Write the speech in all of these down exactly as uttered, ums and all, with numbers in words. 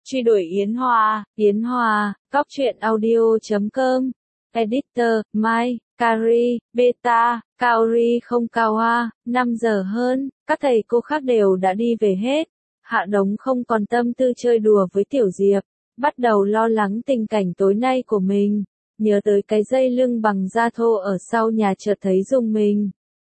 Truy đuổi Yến Hoa, Yến Hoa, Cóc truyện audio chấm com, Editor, Mai, Kari, Beta, Kaori không cao hoa, năm giờ hơn, các thầy cô khác đều đã đi về hết. Hạ Đống không còn tâm tư chơi đùa với Tiểu Diệp, bắt đầu lo lắng tình cảnh tối nay của mình, nhớ tới cái dây lưng bằng da thô ở sau nhà chợt thấy rùng mình.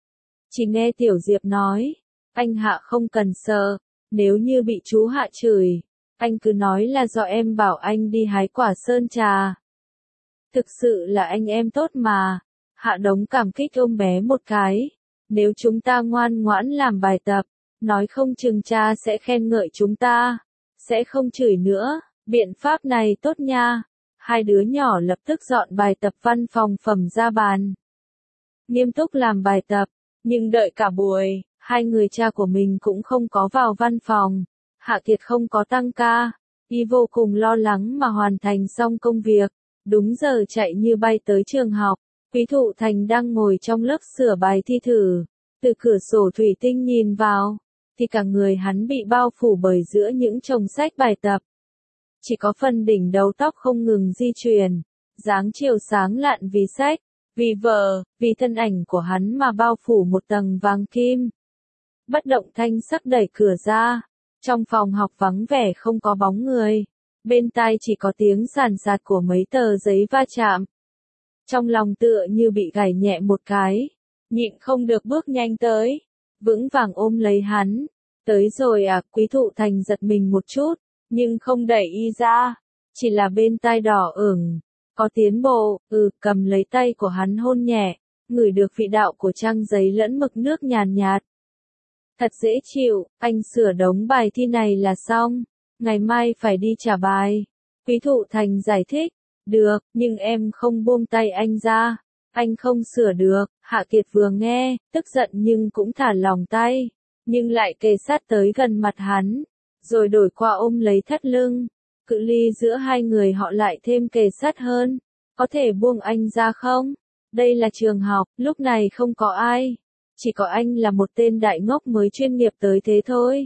Chỉ nghe Tiểu Diệp nói, anh Hạ không cần sợ, nếu như bị chú Hạ chửi, anh cứ nói là do em bảo anh đi hái quả sơn trà. Thực sự là anh em tốt mà. Hạ Đống cảm kích ôm bé một cái. Nếu chúng ta ngoan ngoãn làm bài tập, nói không chừng cha sẽ khen ngợi chúng ta, sẽ không chửi nữa, biện pháp này tốt nha. Hai đứa nhỏ lập tức dọn bài tập văn phòng phẩm ra bàn. Nghiêm túc làm bài tập, nhưng đợi cả buổi, hai người cha của mình cũng không có vào văn phòng. Hạ Kiệt không có tăng ca, y vô cùng lo lắng mà hoàn thành xong công việc, đúng giờ chạy như bay tới trường học. Quý Thụ Thành đang ngồi trong lớp sửa bài thi thử, từ cửa sổ thủy tinh nhìn vào, thì cả người hắn bị bao phủ bởi giữa những chồng sách bài tập. Chỉ có phần đỉnh đầu tóc không ngừng di chuyển, dáng chiều sáng lạn vì sách, vì vợ, vì thân ảnh của hắn mà bao phủ một tầng vàng kim. Bất động thanh sắc đẩy cửa ra. Trong phòng học vắng vẻ không có bóng người, bên tai chỉ có tiếng sàn sạt của mấy tờ giấy va chạm. Trong lòng tựa như bị gảy nhẹ một cái, nhịn không được bước nhanh tới, vững vàng ôm lấy hắn. Tới rồi à, Quý Thụ Thành giật mình một chút, nhưng không đẩy y ra, chỉ là bên tai đỏ ửng, có tiến bộ, ừ, cầm lấy tay của hắn hôn nhẹ, ngửi được vị đạo của trang giấy lẫn mực nước nhàn nhạt. Thật dễ chịu, anh sửa đống bài thi này là xong, ngày mai phải đi trả bài. Quý Thụ Thành giải thích, được, nhưng em không buông tay anh ra, anh không sửa được. Hạ Kiệt vừa nghe, tức giận nhưng cũng thả lỏng tay, nhưng lại kề sát tới gần mặt hắn, rồi đổi qua ôm lấy thắt lưng, cự ly giữa hai người họ lại thêm kề sát hơn. Có thể buông anh ra không? Đây là trường học, lúc này không có ai. Chỉ có anh là một tên đại ngốc mới chuyên nghiệp tới thế thôi.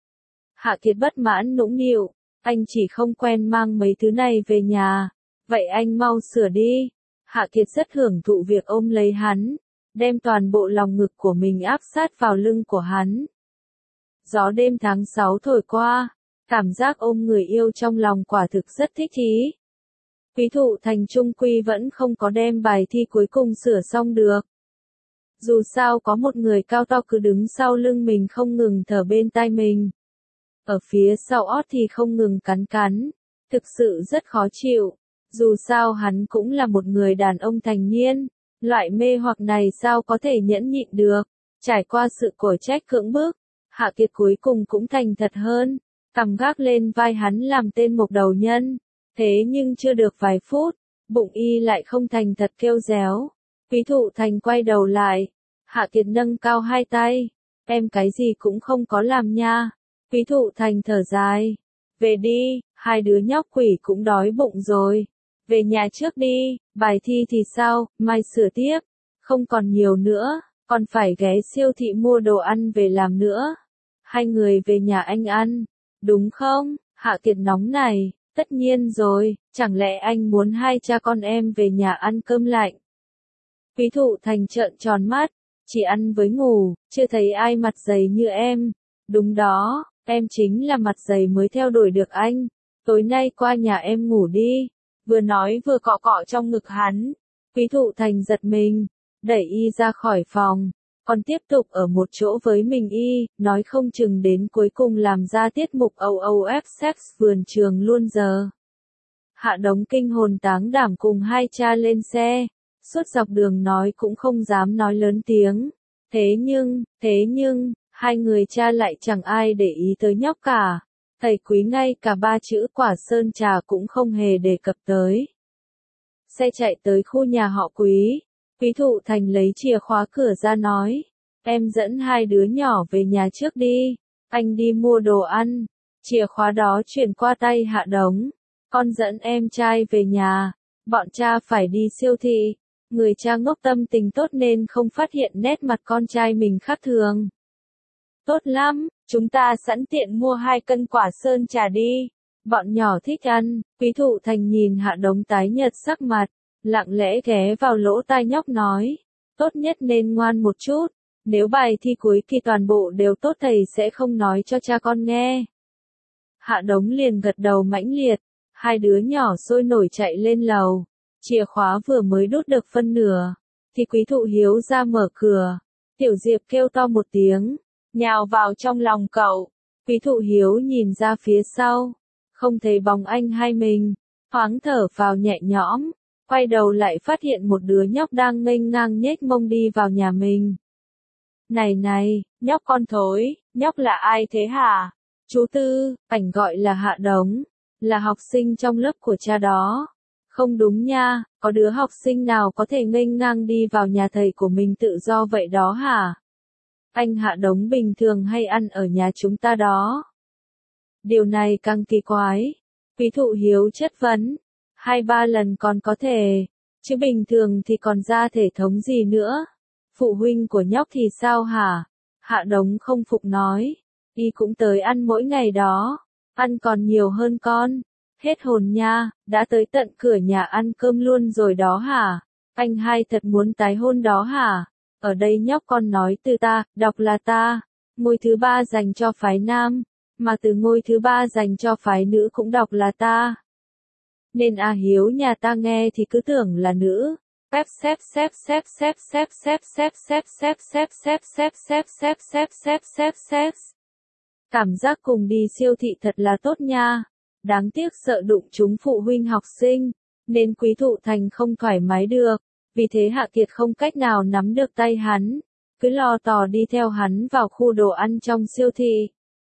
Hạ Kiệt bất mãn nũng nịu, anh chỉ không quen mang mấy thứ này về nhà, vậy anh mau sửa đi. Hạ Kiệt rất hưởng thụ việc ôm lấy hắn, đem toàn bộ lòng ngực của mình áp sát vào lưng của hắn. Gió đêm tháng sáu thổi qua, cảm giác ôm người yêu trong lòng quả thực rất thích thú. Quý Thụ Thành trung quy vẫn không có đem bài thi cuối cùng sửa xong được. Dù sao có một người cao to cứ đứng sau lưng mình không ngừng thở bên tai mình. Ở phía sau ót thì không ngừng cắn cắn. Thực sự rất khó chịu. Dù sao hắn cũng là một người đàn ông thành niên. Loại mê hoặc này sao có thể nhẫn nhịn được. Trải qua sự cổ trách cưỡng bức, Hạ Kiệt cuối cùng cũng thành thật hơn. Cằm gác lên vai hắn làm tên mộc đầu nhân. Thế nhưng chưa được vài phút, bụng y lại không thành thật kêu réo. Quý Thụ Thành quay đầu lại, Hạ Kiệt nâng cao hai tay, em cái gì cũng không có làm nha. Quý Thụ Thành thở dài, về đi, hai đứa nhóc quỷ cũng đói bụng rồi, về nhà trước đi, bài thi thì sao, mai sửa tiếp, không còn nhiều nữa, còn phải ghé siêu thị mua đồ ăn về làm nữa. Hai người về nhà anh ăn, đúng không? Hạ Kiệt nóng này, tất nhiên rồi, chẳng lẽ anh muốn hai cha con em về nhà ăn cơm lạnh? Quý Thụ Thành trợn tròn mắt, chỉ ăn với ngủ, chưa thấy ai mặt dày như em. Đúng đó, em chính là mặt dày mới theo đuổi được anh. Tối nay qua nhà em ngủ đi. Vừa nói vừa cọ cọ trong ngực hắn. Quý Thụ Thành giật mình, đẩy y ra khỏi phòng, còn tiếp tục ở một chỗ với mình y, nói không chừng đến cuối cùng làm ra tiết mục o o ép sex vườn trường luôn giờ. Hạ Đống kinh hồn táng đảm cùng hai cha lên xe. Suốt dọc đường nói cũng không dám nói lớn tiếng. Thế nhưng, thế nhưng, hai người cha lại chẳng ai để ý tới nhóc cả. Thầy Quý ngay cả ba chữ quả sơn trà cũng không hề đề cập tới. Xe chạy tới khu nhà họ Quý. Quý Thụ Thành lấy chìa khóa cửa ra nói. Em dẫn hai đứa nhỏ về nhà trước đi. Anh đi mua đồ ăn. Chìa khóa đó chuyển qua tay Hạ Đống. Con dẫn em trai về nhà. Bọn cha phải đi siêu thị. Người cha ngốc tâm tình tốt nên không phát hiện nét mặt con trai mình khác thường. Tốt lắm, chúng ta sẵn tiện mua hai cân quả sơn trà đi. Bọn nhỏ thích ăn, Quý Thụ Thành nhìn Hạ Đống tái nhợt sắc mặt, lặng lẽ ghé vào lỗ tai nhóc nói, tốt nhất nên ngoan một chút, nếu bài thi cuối kỳ toàn bộ đều tốt thầy sẽ không nói cho cha con nghe. Hạ Đống liền gật đầu mãnh liệt, hai đứa nhỏ sôi nổi chạy lên lầu, chìa khóa vừa mới đốt được phân nửa, thì Quý Thụ Hiếu ra mở cửa, Tiểu Diệp kêu to một tiếng, nhào vào trong lòng cậu, Quý Thụ Hiếu nhìn ra phía sau, không thấy bóng anh hai mình, thoáng thở vào nhẹ nhõm, quay đầu lại phát hiện một đứa nhóc đang nghênh ngang nhếch mông đi vào nhà mình. Này này, nhóc con thối, nhóc là ai thế hả? Chú Tư, ảnh gọi là Hạ Đống, là học sinh trong lớp của cha đó. Không đúng nha, có đứa học sinh nào có thể nghênh ngang đi vào nhà thầy của mình tự do vậy đó hả? Anh Hạ Đống bình thường hay ăn ở nhà chúng ta đó. Điều này càng kỳ quái. Quý Thụ Hiếu chất vấn, hai ba lần còn có thể, chứ bình thường thì còn ra thể thống gì nữa. Phụ huynh của nhóc thì sao hả? Hạ Đống không phục nói, y cũng tới ăn mỗi ngày đó, ăn còn nhiều hơn con. Hết hồn nha, đã tới tận cửa nhà ăn cơm luôn rồi đó hả? Anh hai thật muốn tái hôn đó hả? Ở đây nhóc con nói từ ta, đọc là ta, ngôi thứ ba dành cho phái nam, mà từ ngôi thứ ba dành cho phái nữ cũng đọc là ta. Nên A Hiếu nhà ta nghe thì cứ tưởng là nữ. Xếp xếp xếp xếp xếp xếp xếp xếp xếp xếp xếp xếp xếp xếp xếp xếp xếp xếp xếp. Cảm giác cùng đi siêu thị thật là tốt nha. Đáng tiếc sợ đụng chúng phụ huynh học sinh, nên Quý Thụ Thành không thoải mái được, vì thế Hạ Kiệt không cách nào nắm được tay hắn, cứ lo tò đi theo hắn vào khu đồ ăn trong siêu thị.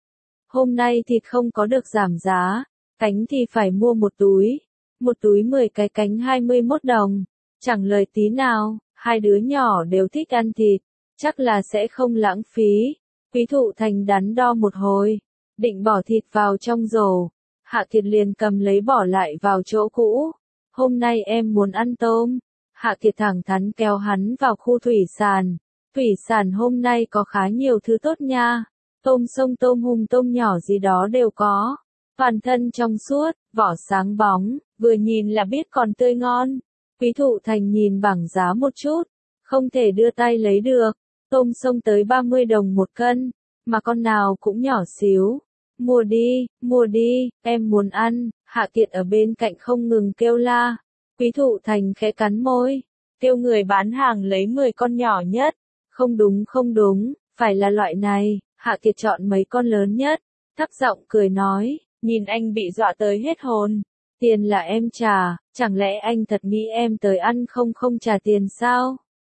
Hôm nay thịt không có được giảm giá, cánh thì phải mua một túi, một túi mười cái cánh hai mươi mốt đồng, chẳng lời tí nào, hai đứa nhỏ đều thích ăn thịt, chắc là sẽ không lãng phí. Quý Thụ Thành đắn đo một hồi, định bỏ thịt vào trong rổ. Hạ Kiệt liền cầm lấy bỏ lại vào chỗ cũ. Hôm nay em muốn ăn tôm. Hạ Kiệt thẳng thắn kéo hắn vào khu thủy sản. Thủy sản hôm nay có khá nhiều thứ tốt nha. Tôm sông, tôm hùm, tôm nhỏ gì đó đều có. Toàn thân trong suốt, vỏ sáng bóng, vừa nhìn là biết còn tươi ngon. Quý Thụ Thành nhìn bảng giá một chút, không thể đưa tay lấy được. Tôm sông tới ba mươi đồng một cân, mà con nào cũng nhỏ xíu. Mua đi, mua đi, em muốn ăn. Hạ Kiệt ở bên cạnh không ngừng kêu la. Quý Thụ Thành khẽ cắn môi, kêu người bán hàng lấy mười con nhỏ nhất. Không đúng không đúng, phải là loại này. Hạ Kiệt chọn mấy con lớn nhất, thấp giọng cười nói, nhìn anh bị dọa tới hết hồn. Tiền là em trả, chẳng lẽ anh thật nghĩ em tới ăn không không trả tiền sao?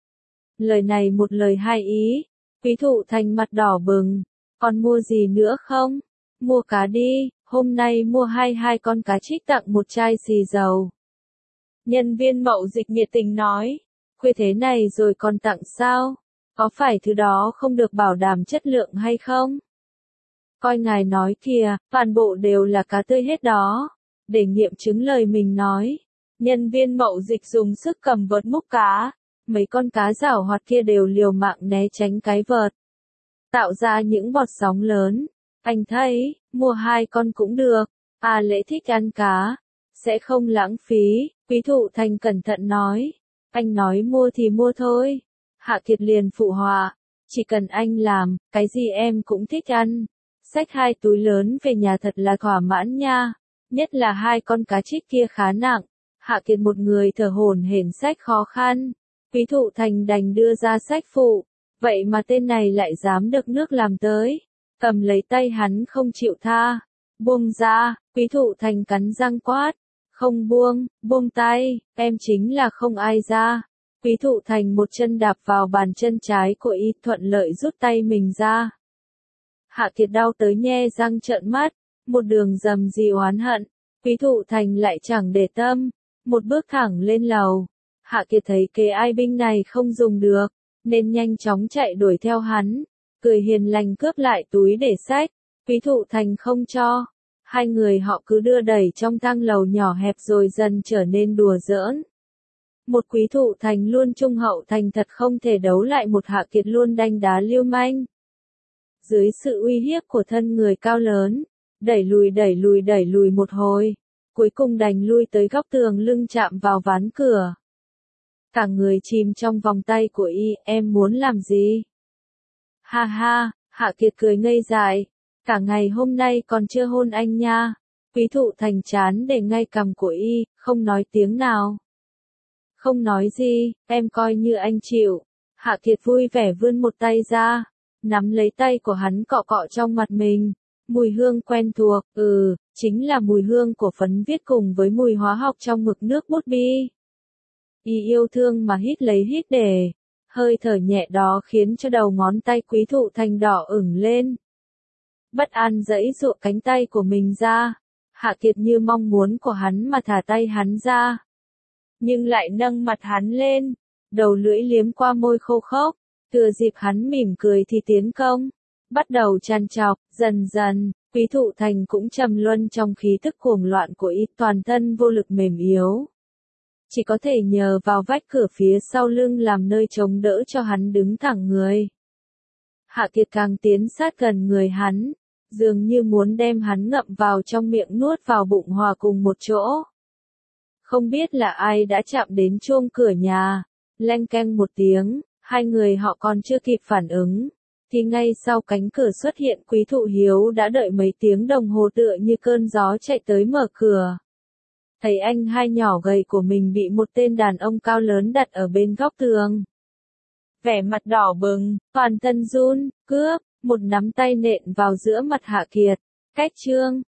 Lời này một lời hai ý. Quý Thụ Thành mặt đỏ bừng, còn mua gì nữa không? Mua cá đi, hôm nay mua hai hai con cá trích tặng một chai xì dầu. Nhân viên mậu dịch nhiệt tình nói, khuya thế này rồi còn tặng sao? Có phải thứ đó không được bảo đảm chất lượng hay không? Coi ngài nói kìa, toàn bộ đều là cá tươi hết đó. Để nghiệm chứng lời mình nói, nhân viên mậu dịch dùng sức cầm vợt múc cá. Mấy con cá giảo hoạt kia đều liều mạng né tránh cái vợt, tạo ra những bọt sóng lớn. Anh thấy, mua hai con cũng được. À Lễ thích ăn cá, sẽ không lãng phí. Quý Thụ Thành cẩn thận nói. Anh nói mua thì mua thôi. Hạ Kiệt liền phụ họa. Chỉ cần anh làm, cái gì em cũng thích ăn. Xách hai túi lớn về nhà thật là thỏa mãn nha. Nhất là hai con cá trích kia khá nặng. Hạ Kiệt một người thở hổn hển xách khó khăn. Quý Thụ Thành đành đưa ra xách phụ. Vậy mà tên này lại dám đực nước làm tới. Cầm lấy tay hắn không chịu tha. Buông ra, Quý Thụ Thành cắn răng quát. Không buông, buông tay, em chính là không ai ra. Quý Thụ Thành một chân đạp vào bàn chân trái của y, thuận lợi rút tay mình ra. Hạ Kiệt đau tới nhe răng trợn mắt, một đường dầm gì oán hận. Quý Thụ Thành lại chẳng để tâm, một bước thẳng lên lầu. Hạ Kiệt thấy kế ai binh này không dùng được, nên nhanh chóng chạy đuổi theo hắn, cười hiền lành cướp lại túi để xách. Quý Thụ Thành không cho. Hai người họ cứ đưa đẩy trong thang lầu nhỏ hẹp rồi dần trở nên đùa giỡn. Một Quý Thụ Thành luôn trung hậu thành thật không thể đấu lại một Hạ Kiệt luôn đanh đá lưu manh. Dưới sự uy hiếp của thân người cao lớn, Đẩy lùi đẩy lùi đẩy lùi một hồi. Cuối cùng đành lui tới góc tường lưng chạm vào ván cửa. Cả người chìm trong vòng tay của y, em muốn làm gì? Ha ha, Hạ Kiệt cười ngây dại. Cả ngày hôm nay còn chưa hôn anh nha. Quý Thụ Thành chán để ngay cằm của y, không nói tiếng nào. Không nói gì, em coi như anh chịu. Hạ Kiệt vui vẻ vươn một tay ra, nắm lấy tay của hắn cọ cọ trong mặt mình. Mùi hương quen thuộc, ừ, chính là mùi hương của phấn viết cùng với mùi hóa học trong mực nước bút bi. Y yêu thương mà hít lấy hít để, hơi thở nhẹ đó khiến cho đầu ngón tay Quý Thụ Thành đỏ ửng lên. Bất an giãy giụa cánh tay của mình ra, Hạ Kiệt như mong muốn của hắn mà thả tay hắn ra. Nhưng lại nâng mặt hắn lên, đầu lưỡi liếm qua môi khô khốc, thừa dịp hắn mỉm cười thì tiến công. Bắt đầu trằn trọc, dần dần, Quý Thụ Thành cũng trầm luân trong khí tức cuồng loạn của y, toàn thân vô lực mềm yếu. Chỉ có thể nhờ vào vách cửa phía sau lưng làm nơi chống đỡ cho hắn đứng thẳng người. Hạ Kiệt càng tiến sát gần người hắn, dường như muốn đem hắn ngậm vào trong miệng nuốt vào bụng hòa cùng một chỗ. Không biết là ai đã chạm đến chuông cửa nhà, leng keng một tiếng, hai người họ còn chưa kịp phản ứng, thì ngay sau cánh cửa xuất hiện Quý Thụ Hiếu đã đợi mấy tiếng đồng hồ tựa như cơn gió chạy tới mở cửa. Thấy anh hai nhỏ gầy của mình bị một tên đàn ông cao lớn đặt ở bên góc tường. Vẻ mặt đỏ bừng, toàn thân run, cướp, một nắm tay nện vào giữa mặt Hạ Kiệt. Cách chương